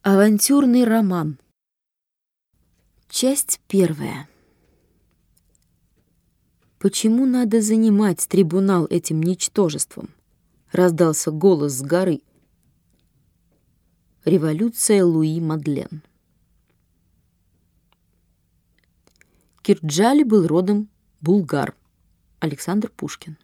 Авантюрный роман. Часть первая. «Почему надо занимать трибунал этим ничтожеством?» — раздался голос с горы. Революция Луи Мадлен. Кирджали был родом булгар. Александр Пушкин.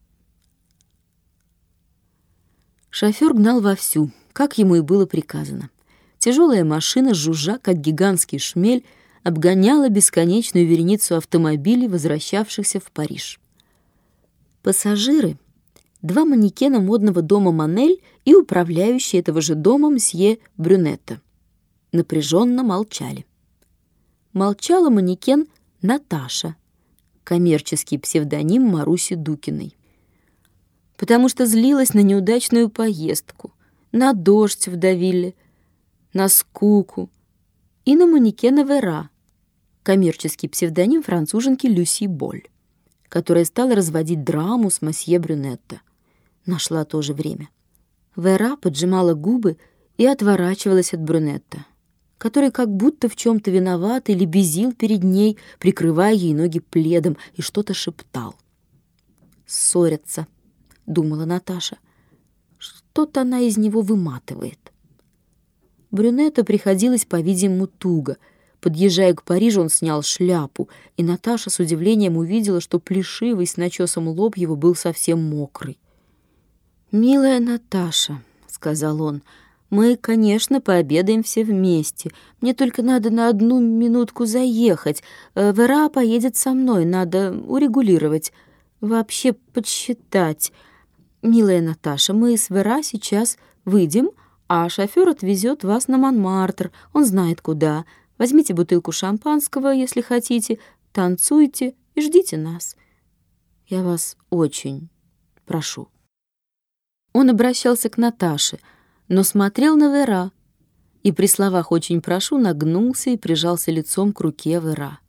Шофер гнал вовсю, как ему и было приказано. Тяжелая машина, жужжа, как гигантский шмель, обгоняла бесконечную вереницу автомобилей, возвращавшихся в Париж. Пассажиры — два манекена модного дома Манель и управляющий этого же дома мсье Брюнетта — напряженно молчали. Молчала манекен Наташа, коммерческий псевдоним Маруси Дукиной, потому что злилась на неудачную поездку, на дождь в Давилле, на скуку и на манекена Вера, коммерческий псевдоним француженки Люси Боль, которая стала разводить драму с мосье Брюнетто. Нашла тоже время. Вера поджимала губы и отворачивалась от Брюнетто, который как будто в чем-то виноват или безил перед ней, прикрывая ей ноги пледом, и что-то шептал. «Ссорятся», — думала Наташа. «Что-то она из него выматывает». Брюнетто приходилось, по-видимому, туго. Подъезжая к Парижу, он снял шляпу, и Наташа с удивлением увидела, что плешивый с начесом лоб его был совсем мокрый. «Милая Наташа», — сказал он, — «мы, конечно, пообедаем все вместе. Мне только надо на 1 минутку заехать. Вера поедет со мной, надо урегулировать, вообще подсчитать. Милая Наташа, мы с Вера сейчас выйдем, а шофер отвезет вас на Монмартр, он знает куда. Возьмите бутылку шампанского, если хотите, танцуйте и ждите нас. Я вас очень прошу». Он обращался к Наташе, но смотрел на Вера, и при словах «очень прошу» нагнулся и прижался лицом к руке Вера.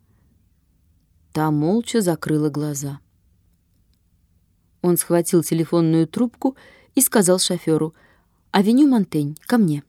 Та молча закрыла глаза. Он схватил телефонную трубку и сказал шоферу: «Авеню Монтень, ко мне».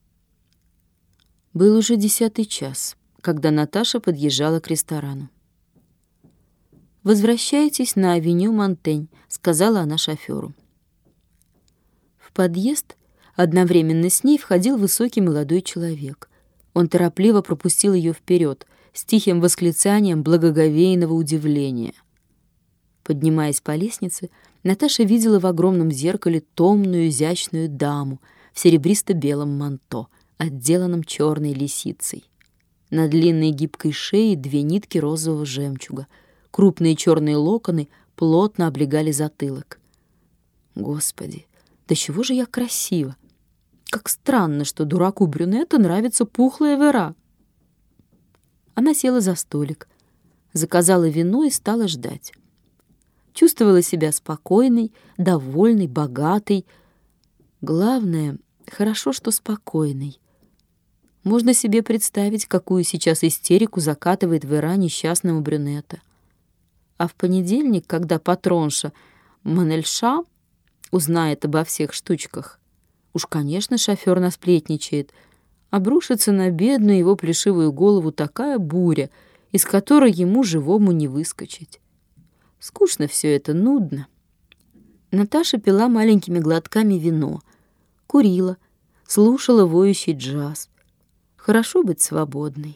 Был уже 10-й час, когда Наташа подъезжала к ресторану. «Возвращайтесь на авеню Монтень», — сказала она шоферу. В подъезд одновременно с ней входил высокий молодой человек. Он торопливо пропустил ее вперед с тихим восклицанием благоговейного удивления. Поднимаясь по лестнице, Наташа видела в огромном зеркале томную, изящную даму в серебристо-белом манто, отделанном черной лисицей. На длинной гибкой шее 2 нитки розового жемчуга. Крупные черные локоны плотно облегали затылок. Господи, да чего же я красива! Как странно, что дураку Брюнетто нравится пухлая Вера. Она села за столик, заказала вино и стала ждать. Чувствовала себя спокойной, довольной, богатой. Главное, хорошо, что спокойной. Можно себе представить, какую сейчас истерику закатывает Вера несчастному Брюнетто. А в понедельник, когда патронша Манельша узнает обо всех штучках, уж, конечно, шофер насплетничает, обрушится на бедную его плешивую голову такая буря, из которой ему живому не выскочить. Скучно все это, нудно. Наташа пила маленькими глотками вино, курила, слушала воющий джаз. Хорошо быть свободной.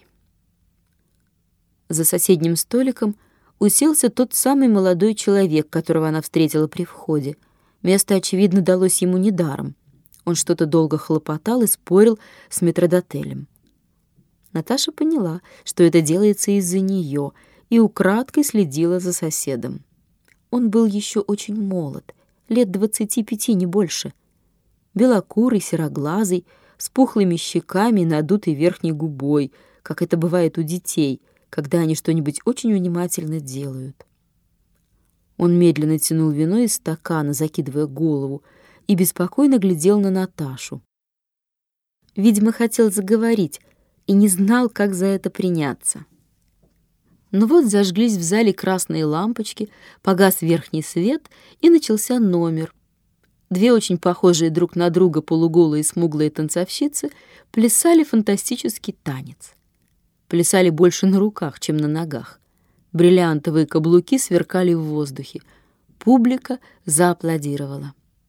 За соседним столиком уселся тот самый молодой человек, которого она встретила при входе. Место, очевидно, далось ему недаром. Он что-то долго хлопотал и спорил с метрдотелем. Наташа поняла, что это делается из-за нее, и украдкой следила за соседом. Он был еще очень молод, лет 25, не больше. Белокурый, сероглазый, с пухлыми щеками и надутой верхней губой, как это бывает у детей, когда они что-нибудь очень внимательно делают. Он медленно тянул вино из стакана, закидывая голову, и беспокойно глядел на Наташу. Видимо, хотел заговорить и не знал, как за это приняться. Но вот зажглись в зале красные лампочки, погас верхний свет, и начался номер. Две очень похожие друг на друга полуголые смуглые танцовщицы плясали фантастический танец. Плясали больше на руках, чем на ногах. Бриллиантовые каблуки сверкали в воздухе. Публика зааплодировала.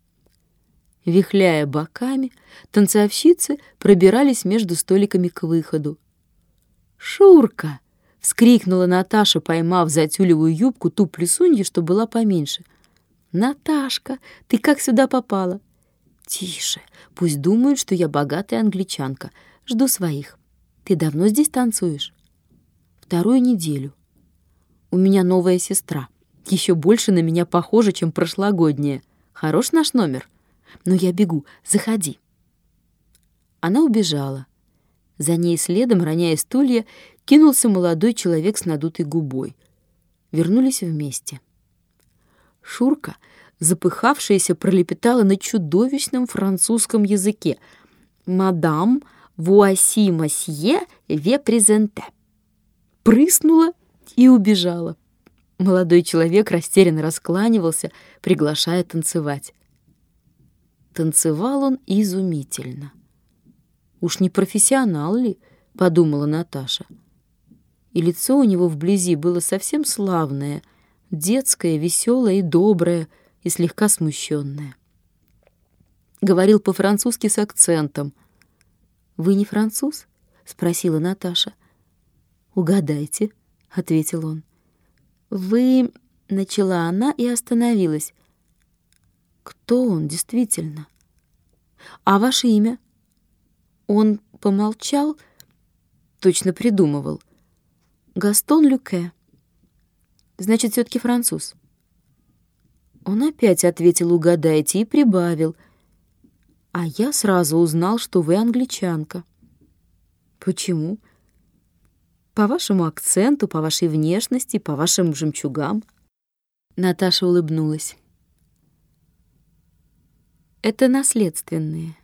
Вихляя боками, танцовщицы пробирались между столиками к выходу. «Шурка!» — вскрикнула Наташа, поймав за тюлевую юбку ту плюсунью, что была поменьше. «Наташка, ты как сюда попала?» «Тише, пусть думают, что я богатая англичанка. Жду своих. Ты давно здесь танцуешь?» «2 неделю. У меня новая сестра. Еще больше на меня похожа, чем прошлогодняя. Хорош наш номер? Но я бегу, заходи». Она убежала. За ней следом, роняя стулья, кинулся молодой человек с надутой губой. Вернулись вместе. Шурка, запыхавшаяся, пролепетала на чудовищном французском языке: «Мадам, voici monsieur ve présenter». Прыснула и убежала. Молодой человек растерянно раскланивался, приглашая танцевать. Танцевал он изумительно. «Уж не профессионал ли?» — подумала Наташа. И лицо у него вблизи было совсем славное, детское, веселое и доброе, и слегка смущенное. Говорил по-французски с акцентом. «Вы не француз?» — спросила Наташа. «Угадайте», — ответил он. «Вы...» — начала она и остановилась. «Кто он действительно? А ваше имя?» Он помолчал, точно придумывал. «Гастон Люке. Значит, все-таки француз». Он опять ответил «угадайте» и прибавил: «А я сразу узнал, что вы англичанка». «Почему?» «По вашему акценту, по вашей внешности, по вашим жемчугам». Наташа улыбнулась. «Это наследственные».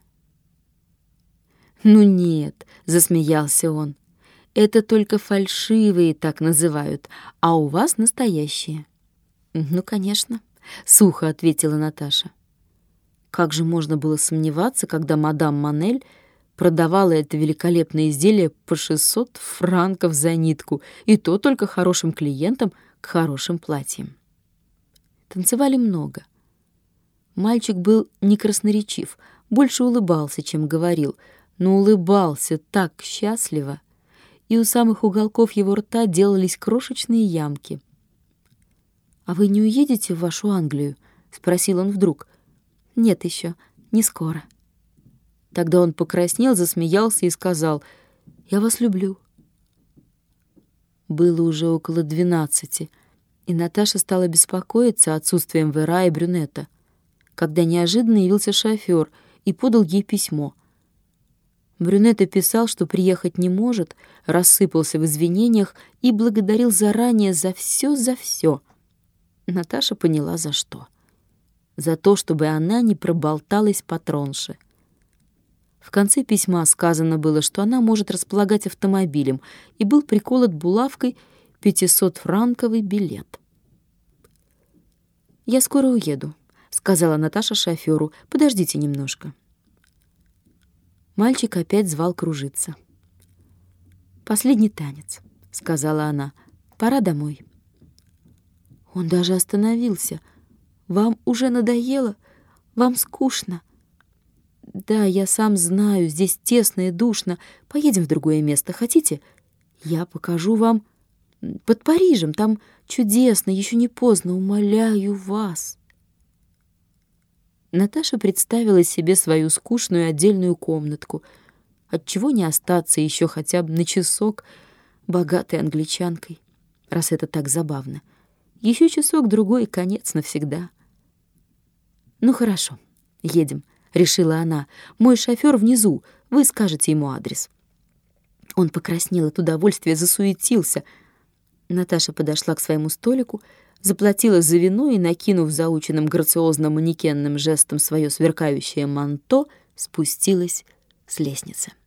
«Ну нет», — засмеялся он, — «это только фальшивые так называют, а у вас настоящие». «Ну, конечно», — сухо ответила Наташа. Как же можно было сомневаться, когда мадам Манель продавала это великолепное изделие по 600 франков за нитку, и то только хорошим клиентам к хорошим платьям. Танцевали много. Мальчик был не красноречив, больше улыбался, чем говорил, но улыбался так счастливо, и у самых уголков его рта делались крошечные ямки. «А вы не уедете в вашу Англию?» — спросил он вдруг. «Нет еще, не скоро». Тогда он покраснел, засмеялся и сказал: «Я вас люблю». Было уже около 12, и Наташа стала беспокоиться отсутствием Вера и Брюнета, когда неожиданно явился шофер и подал ей письмо. Брюнет писал, что приехать не может, рассыпался в извинениях и благодарил заранее за все. Наташа поняла, за что. За то, чтобы она не проболталась патронше. В конце письма сказано было, что она может располагать автомобилем, и был приколот булавкой 500-франковый билет. «Я скоро уеду», — сказала Наташа шоферу. «Подождите немножко». Мальчик опять звал кружиться. «Последний танец», — сказала она. «Пора домой». Он даже остановился. «Вам уже надоело? Вам скучно?» «Да, я сам знаю, здесь тесно и душно. Поедем в другое место, хотите? Я покажу вам под Парижем, там чудесно, еще не поздно, умоляю вас». Наташа представила себе свою скучную отдельную комнатку. Отчего не остаться еще хотя бы на часок богатой англичанкой, раз это так забавно. Еще часок-другой, и конец навсегда. «Ну хорошо, едем», — решила она. «Мой шофер внизу, вы скажете ему адрес». Он покраснел от удовольствия, засуетился. Наташа подошла к своему столику, заплатила за вино и, накинув заученным грациозно-манекенным жестом свое сверкающее манто, спустилась с лестницы.